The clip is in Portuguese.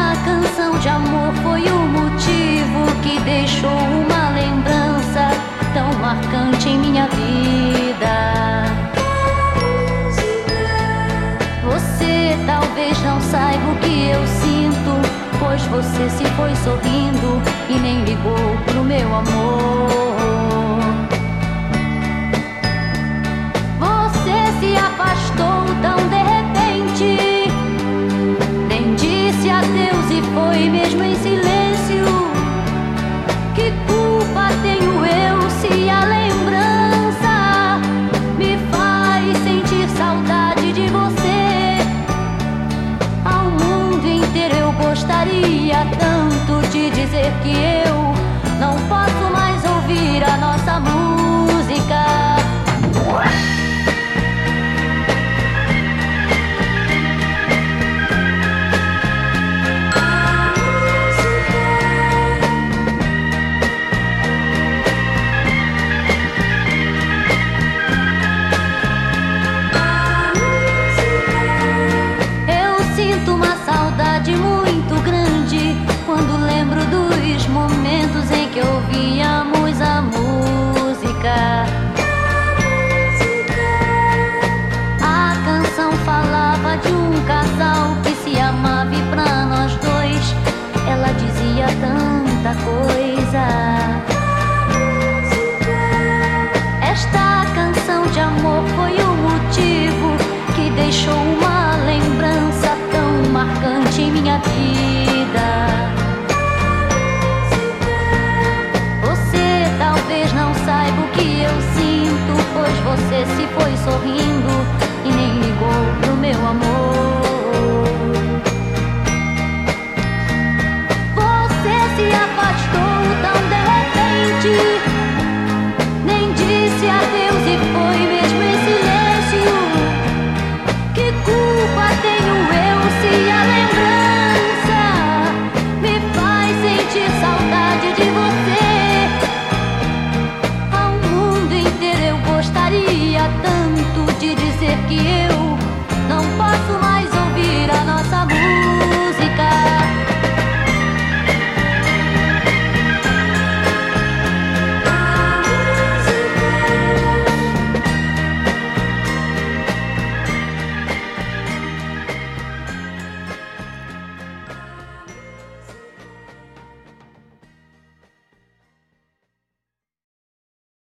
A canção de amor foi o motivo que deixou uma lembrança tão marcante em minha vida. Você talvez não saiba o que eu sinto, pois você se foi sorrindo e nem ligou pro meu amor. Você se afastou tão de repente, nem disse adeus e foi mesmo em silêncio. Que culpa tenho eu se a lembrança me faz sentir saudade de você? Ao mundo inteiro eu gostaria tanto de dizer que eu não posso mais ouvir a nossa música. Muito grande quando lembro dos momentos em que ouvíamos a música. A canção falava de um casal que se amava e pra nós dois ela dizia tanta coisa. Esta canção de amor foi o motivo que deixou uma lembrança tão marcante em minha vida. Você talvez não saiba o que eu sinto, pois você se foi sorrindo